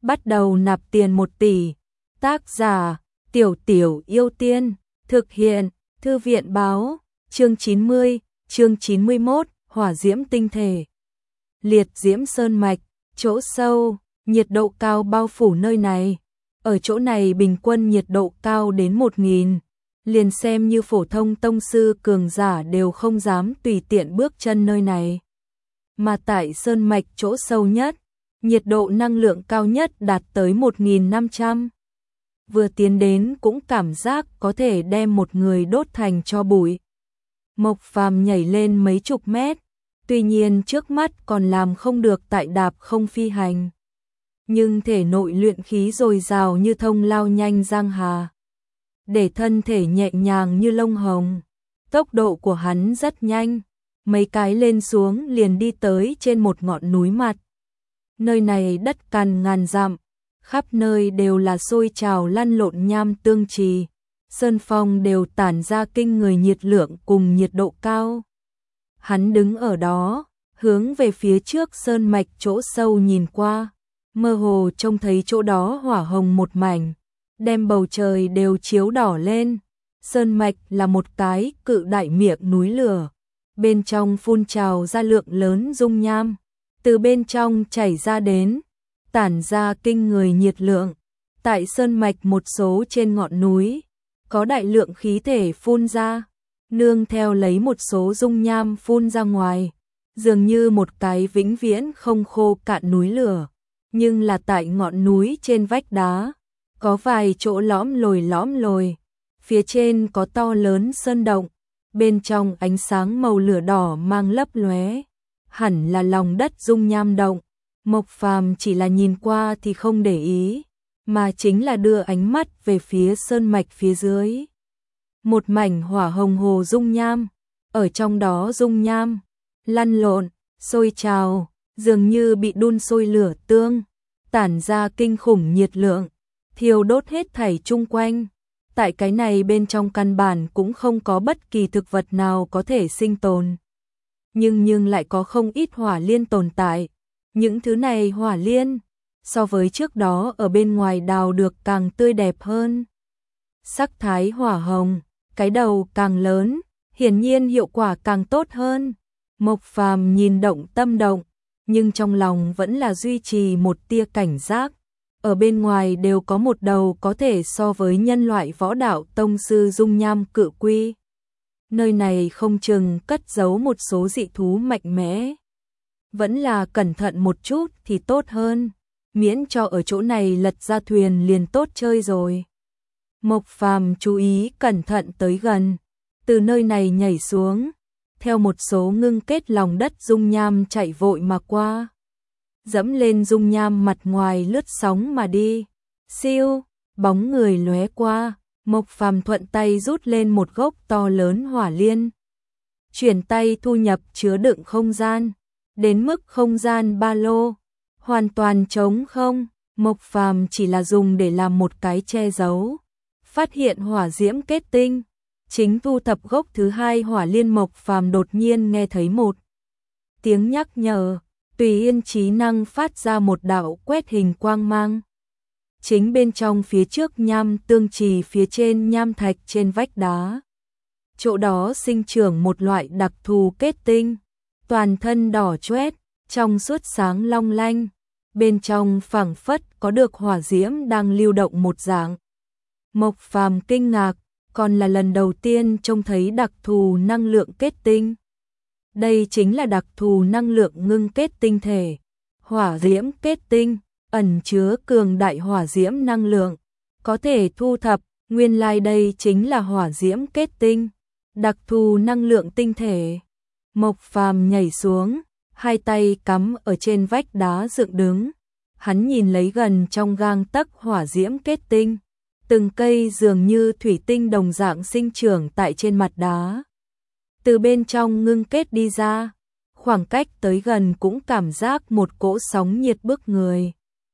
bắt đầu nạp tiền 1 tỷ. Tác giả: Tiểu Tiểu Yêu Tiên. Thực hiện: Thư viện báo. Chương 90, chương 91, hỏa diễm tinh thể. Liệt diễm sơn mạch, chỗ sâu, nhiệt độ cao bao phủ nơi này. Ở chỗ này bình quân nhiệt độ cao đến 1000, liền xem như phổ thông tông sư cường giả đều không dám tùy tiện bước chân nơi này. Mà tại sơn mạch chỗ sâu nhất, nhiệt độ năng lượng cao nhất đạt tới 1500. Vừa tiến đến cũng cảm giác có thể đem một người đốt thành tro bụi. Mộc Phàm nhảy lên mấy chục mét, tuy nhiên trước mắt còn làm không được tại đạp không phi hành. Nhưng thể nội luyện khí dồi dào như thông lao nhanh giang hà, để thân thể nhẹ nhàng như lông hồng. Tốc độ của hắn rất nhanh, mấy cái lên xuống liền đi tới trên một ngọn núi mặt. Nơi này đất cằn ngàn dặm, khắp nơi đều là sôi trào lăn lộn nham tương trì, sơn phong đều tản ra kinh người nhiệt lượng cùng nhiệt độ cao. Hắn đứng ở đó, hướng về phía trước sơn mạch chỗ sâu nhìn qua, mơ hồ trông thấy chỗ đó hỏa hồng một mảnh, đem bầu trời đều chiếu đỏ lên. Sơn mạch là một cái cự đại miệng núi lửa, bên trong phun trào ra lượng lớn dung nham, từ bên trong chảy ra đến, tản ra kinh người nhiệt lượng. Tại sơn mạch một số trên ngọn núi, có đại lượng khí thể phun ra, nương theo lấy một số dung nham phun ra ngoài, dường như một cái vĩnh viễn không khô cạn núi lửa. Nhưng là tại ngọn núi trên vách đá, có vài chỗ lõm lồi, phía trên có to lớn sơn động, bên trong ánh sáng màu lửa đỏ mang lấp lóe, hẳn là lòng đất dung nham động. Mộc Phàm chỉ là nhìn qua thì không để ý, mà chính là đưa ánh mắt về phía sơn mạch phía dưới. Một mảnh hỏa hồng hồ dung nham, ở trong đó dung nham lăn lộn, sôi trào, dường như bị đun sôi lửa tương, tản ra kinh khủng nhiệt lượng, thiêu đốt hết thảy chung quanh. Tại cái này bên trong căn bản cũng không có bất kỳ thực vật nào có thể sinh tồn. Nhưng lại có không ít hỏa liên tồn tại. Những thứ này hỏa liên, so với trước đó ở bên ngoài đào được càng tươi đẹp hơn. Sắc thái hỏa hồng, cái đầu càng lớn, hiển nhiên hiệu quả càng tốt hơn. Mộc Phàm nhìn động tâm động, nhưng trong lòng vẫn là duy trì một tia cảnh giác. Ở bên ngoài đều có một đầu có thể so với nhân loại võ đạo tông sư dung nham cự quy. Nơi này không chừng cất giấu một số dị thú mạnh mẽ. Vẫn là cẩn thận một chút thì tốt hơn, miễn cho ở chỗ này lật ra thuyền liền tốt chơi rồi. Mộc Phàm chú ý cẩn thận tới gần, từ nơi này nhảy xuống, theo một số ngưng kết lòng đất dung nham chạy vội mà qua. Dẫm lên dung nham mặt ngoài lướt sóng mà đi. Siêu, bóng người lóe qua, Mộc Phàm thuận tay rút lên một gốc to lớn hỏa liên. Chuyển tay thu nhập chứa đựng không gian, đến mức không gian ba lô hoàn toàn trống không. Mộc Phàm chỉ là dùng để làm một cái che giấu. Phát hiện hỏa diễm kết tinh, chính thu thập gốc thứ hai hỏa liên, Mộc Phàm đột nhiên nghe thấy một tiếng nhắc nhở. Tùy Yên trí năng phát ra một đạo quét hình quang mang. Chính bên trong phía trước nham tương trì phía trên nham thạch trên vách đá. Chỗ đó sinh trưởng một loại đặc thù kết tinh, toàn thân đỏ chóe, trong suốt sáng long lanh, bên trong phảng phất có được hỏa diễm đang lưu động một dạng. Mộc Phàm kinh ngạc, còn là lần đầu tiên trông thấy đặc thù năng lượng kết tinh. Đây chính là đặc thù năng lượng ngưng kết tinh thể, hỏa diễm kết tinh, ẩn chứa cường đại hỏa diễm năng lượng, có thể thu thập. Nguyên lai đây chính là hỏa diễm kết tinh, đặc thù năng lượng tinh thể. Mộc Phàm nhảy xuống, hai tay cắm ở trên vách đá dựng đứng, hắn nhìn lấy gần trong gang tấc hỏa diễm kết tinh, từng cây dường như thủy tinh đồng dạng sinh trưởng tại trên mặt đá. Từ bên trong ngưng kết đi ra, khoảng cách tới gần cũng cảm giác một cỗ sóng nhiệt bức người.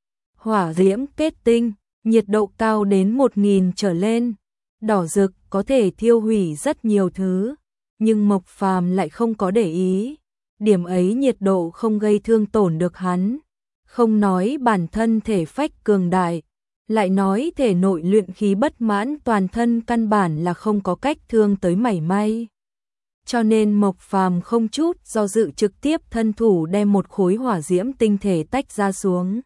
Hỏa diễm kết tinh, nhiệt độ cao đến 1000 trở lên, đỏ rực có thể thiêu hủy rất nhiều thứ, nhưng Mộc Phàm lại không có để ý, điểm ấy nhiệt độ không gây thương tổn được hắn. Không nói bản thân thể phách cường đại, lại nói thể nội luyện khí bất mãn, toàn thân căn bản là không có cách thương tới mảy may. Cho nên Mộc Phàm không chút do dự trực tiếp thân thủ đem một khối hỏa diễm tinh thể tách ra xuống.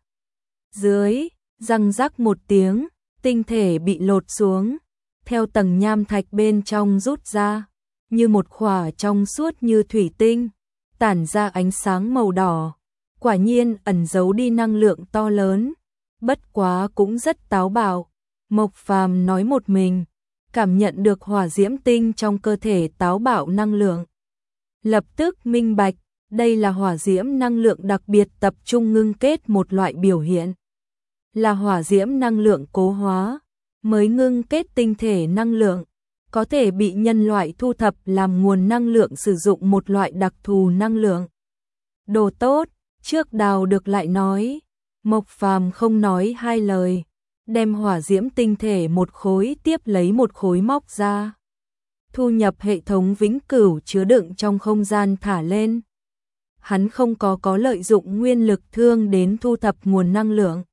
Dưới, răng rắc một tiếng, tinh thể bị lột xuống, theo tầng nham thạch bên trong rút ra, như một khỏa trong suốt như thủy tinh, tản ra ánh sáng màu đỏ. Quả nhiên ẩn giấu đi năng lượng to lớn, bất quá cũng rất táo bạo. Mộc Phàm nói một mình, cảm nhận được hỏa diễm tinh trong cơ thể táo bạo năng lượng. Lập tức minh bạch, đây là hỏa diễm năng lượng đặc biệt tập trung ngưng kết một loại biểu hiện. Là hỏa diễm năng lượng cố hóa, mới ngưng kết tinh thể năng lượng, có thể bị nhân loại thu thập làm nguồn năng lượng sử dụng một loại đặc thù năng lượng. Đồ tốt, trước đào được lại nói. Mộc Phàm không nói hai lời, đem hỏa diễm tinh thể một khối tiếp lấy một khối móc ra. Thu nhập hệ thống vĩnh cửu chứa đựng trong không gian thả lên. Hắn không có lợi dụng nguyên lực thương đến thu thập nguồn năng lượng,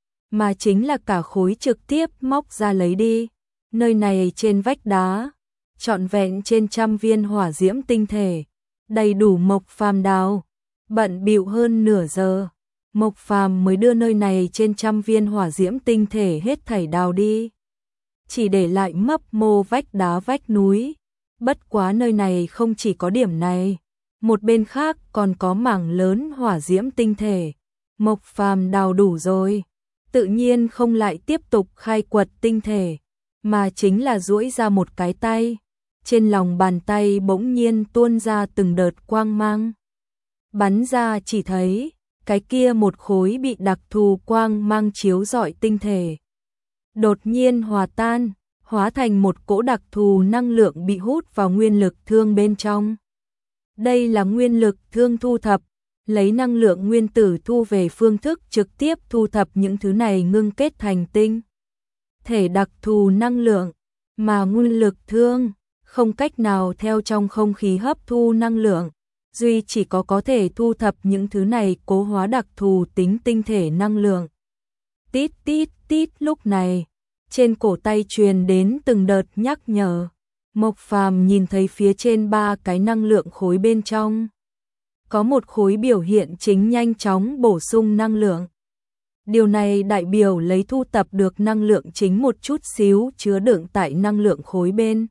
mà chính là cả khối trực tiếp móc ra lấy đi. Nơi này trên vách đá, trọn vẹn trên 100 viên hỏa diễm tinh thể, đầy đủ Mộc Phàm đào. Bận bịu hơn nửa giờ, Mộc Phàm mới đưa nơi này trên 100 viên hỏa diễm tinh thể hết thảy đào đi. Chỉ để lại mấp mô vách đá vách núi. Bất quá nơi này không chỉ có điểm này, một bên khác còn có mảng lớn hỏa diễm tinh thể. Mộc Phàm đào đủ rồi, tự nhiên không lại tiếp tục khai quật tinh thể, mà chính là duỗi ra một cái tay. Trên lòng bàn tay bỗng nhiên tuôn ra từng đợt quang mang. Bắn ra chỉ thấy, cái kia một khối bị đặc thù quang mang chiếu rọi tinh thể. Đột nhiên hòa tan, hóa thành một cỗ đặc thù năng lượng bị hút vào nguyên lực thương bên trong. Đây là nguyên lực thương thu thập, lấy năng lượng nguyên tử thu về phương thức trực tiếp thu thập những thứ này ngưng kết thành tinh thể đặc thù năng lượng, mà nguyên lực thương không cách nào theo trong không khí hấp thu năng lượng, duy chỉ có thể thu thập những thứ này cố hóa đặc thù tính tinh thể năng lượng. Tít tít tít, lúc này, trên cổ tay truyền đến từng đợt nhắc nhở. Mộc Phàm nhìn thấy phía trên 3 cái năng lượng khối bên trong. Có một khối biểu hiện chính nhanh chóng bổ sung năng lượng. Điều này đại biểu lấy thu tập được năng lượng chính một chút xíu chứa đựng tại năng lượng khối bên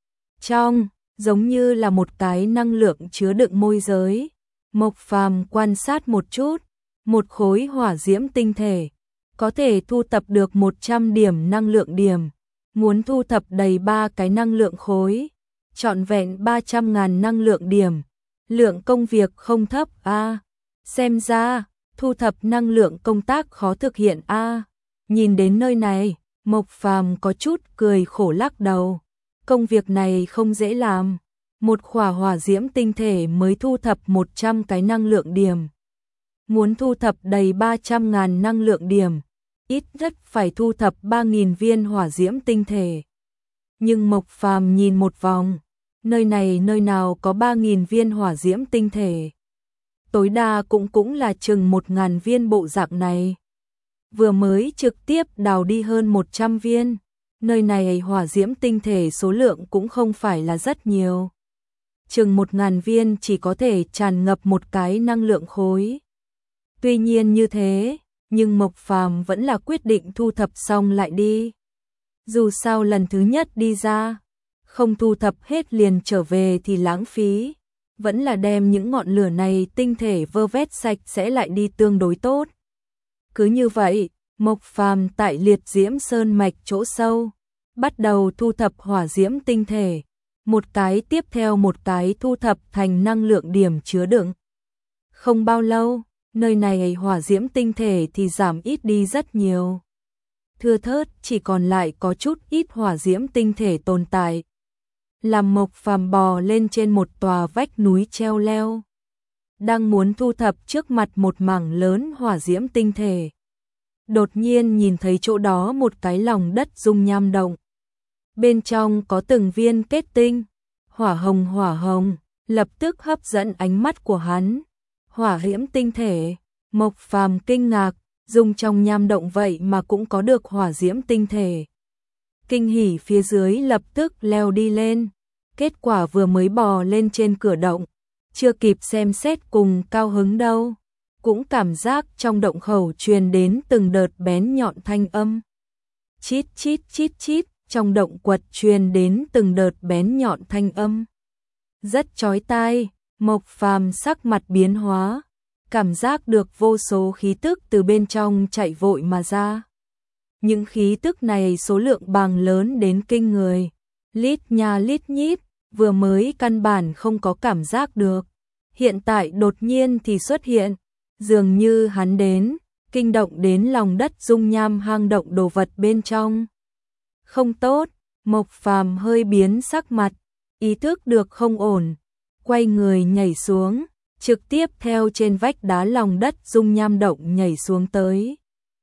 trong, giống như là một cái năng lượng chứa đựng môi giới. Mộc Phàm quan sát một chút, một khối hỏa diễm tinh thể có thể thu tập được 100 điểm năng lượng điểm. Muốn thu thập đầy 3 cái năng lượng khối, trọn vẹn 300.000 năng lượng điểm. Lượng công việc không thấp a. Xem ra, thu thập năng lượng công tác khó thực hiện a. Nhìn đến nơi này, Mộc Phàm có chút cười khổ lắc đầu. Công việc này không dễ làm. Một khỏa hỏa diễm tinh thể mới thu thập 100 cái năng lượng điểm. Muốn thu thập đầy 300.000 năng lượng điểm, ít nhất phải thu thập 3.000 viên hỏa diễm tinh thể. Nhưng Mộc Phàm nhìn một vòng, nơi này nơi nào có 3.000 viên hỏa diễm tinh thể. Tối đa cũng là chừng 1.000 viên bộ dạng này. Vừa mới trực tiếp đào đi hơn 100 viên, nơi này hỏa diễm tinh thể số lượng cũng không phải là rất nhiều. Chừng 1.000 viên chỉ có thể tràn ngập một cái năng lượng khối. Tuy nhiên như thế, nhưng Mộc Phàm vẫn là quyết định thu thập xong lại đi. Dù sao lần thứ nhất đi ra, không thu thập hết liền trở về thì lãng phí, vẫn là đem những ngọn lửa này tinh thể vơ vét sạch sẽ lại đi tương đối tốt. Cứ như vậy, Mộc Phàm tại Liệt Diễm Sơn mạch chỗ sâu, bắt đầu thu thập hỏa diễm tinh thể, một cái tiếp theo một cái thu thập thành năng lượng điểm chứa đựng. Không bao lâu, nơi này hỏa diễm tinh thể thì giảm ít đi rất nhiều. Thưa thớt chỉ còn lại có chút ít hỏa diễm tinh thể tồn tại. Làm Mộc Phàm bò lên trên một tòa vách núi treo leo, đang muốn thu thập trước mặt một mảng lớn hỏa diễm tinh thể. Đột nhiên nhìn thấy chỗ đó một cái lòng đất dung nham động. Bên trong có từng viên kết tinh, hỏa hồng, lập tức hấp dẫn ánh mắt của hắn. Hỏa diễm tinh thể, Mộc Phàm kinh ngạc, dùng trong nham động vậy mà cũng có được hỏa diễm tinh thể. Kinh hỉ phía dưới lập tức leo đi lên, kết quả vừa mới bò lên trên cửa động, chưa kịp xem xét cùng cao hứng đâu, cũng cảm giác trong động khẩu truyền đến từng đợt bén nhọn thanh âm. Chít chít chít chít, trong động quật truyền đến từng đợt bén nhọn thanh âm. Rất chói tai, Mộc Phàm sắc mặt biến hóa, cảm giác được vô số khí tức từ bên trong chạy vội mà ra. Những khí tức này số lượng bằng lớn đến kinh người, lít nha lít nhít, vừa mới căn bản không có cảm giác được, hiện tại đột nhiên thì xuất hiện, dường như hắn đến, kinh động đến lòng đất dung nham hang động đồ vật bên trong. Không tốt, Mộc Phàm hơi biến sắc mặt, ý thức được không ổn, quay người nhảy xuống, trực tiếp theo trên vách đá lòng đất dung nham động nhảy xuống tới.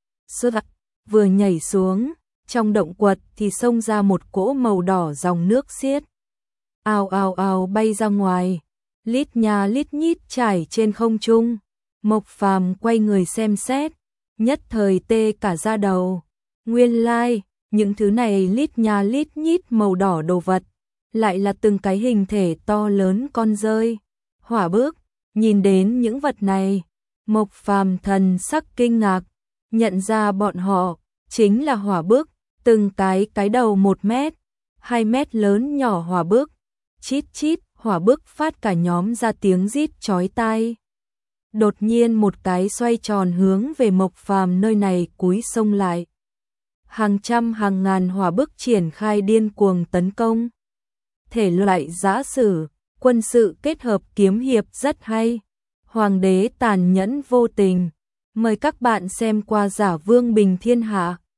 Vừa nhảy xuống, trong động quật thì xông ra một cỗ màu đỏ dòng nước xiết. Ào ào ào bay ra ngoài, lít nha lít nhít trải trên không trung. Mộc Phàm quay người xem xét, nhất thời tê cả da đầu. Nguyên lai, những thứ này lít nha lít nhít màu đỏ đồ vật, lại là từng cái hình thể to lớn con dơi. Hỏa bức, nhìn đến những vật này, Mộc Phàm thần sắc kinh ngạc, nhận ra bọn họ chính là hỏa bức, từng cái đầu 1 mét, 2 mét lớn nhỏ hỏa bức. Chít chít, hỏa bức phát cả nhóm ra tiếng rít chói tai. Đột nhiên một cái xoay tròn hướng về Mộc Phàm nơi này cúi xông lại. Hàng trăm hàng ngàn hỏa bức triển khai điên cuồng tấn công. Thể loại giã sử, quân sự kết hợp kiếm hiệp rất hay. Hoàng đế tàn nhẫn vô tình. Mời các bạn xem qua Giả Vương Bình Thiên Hạ.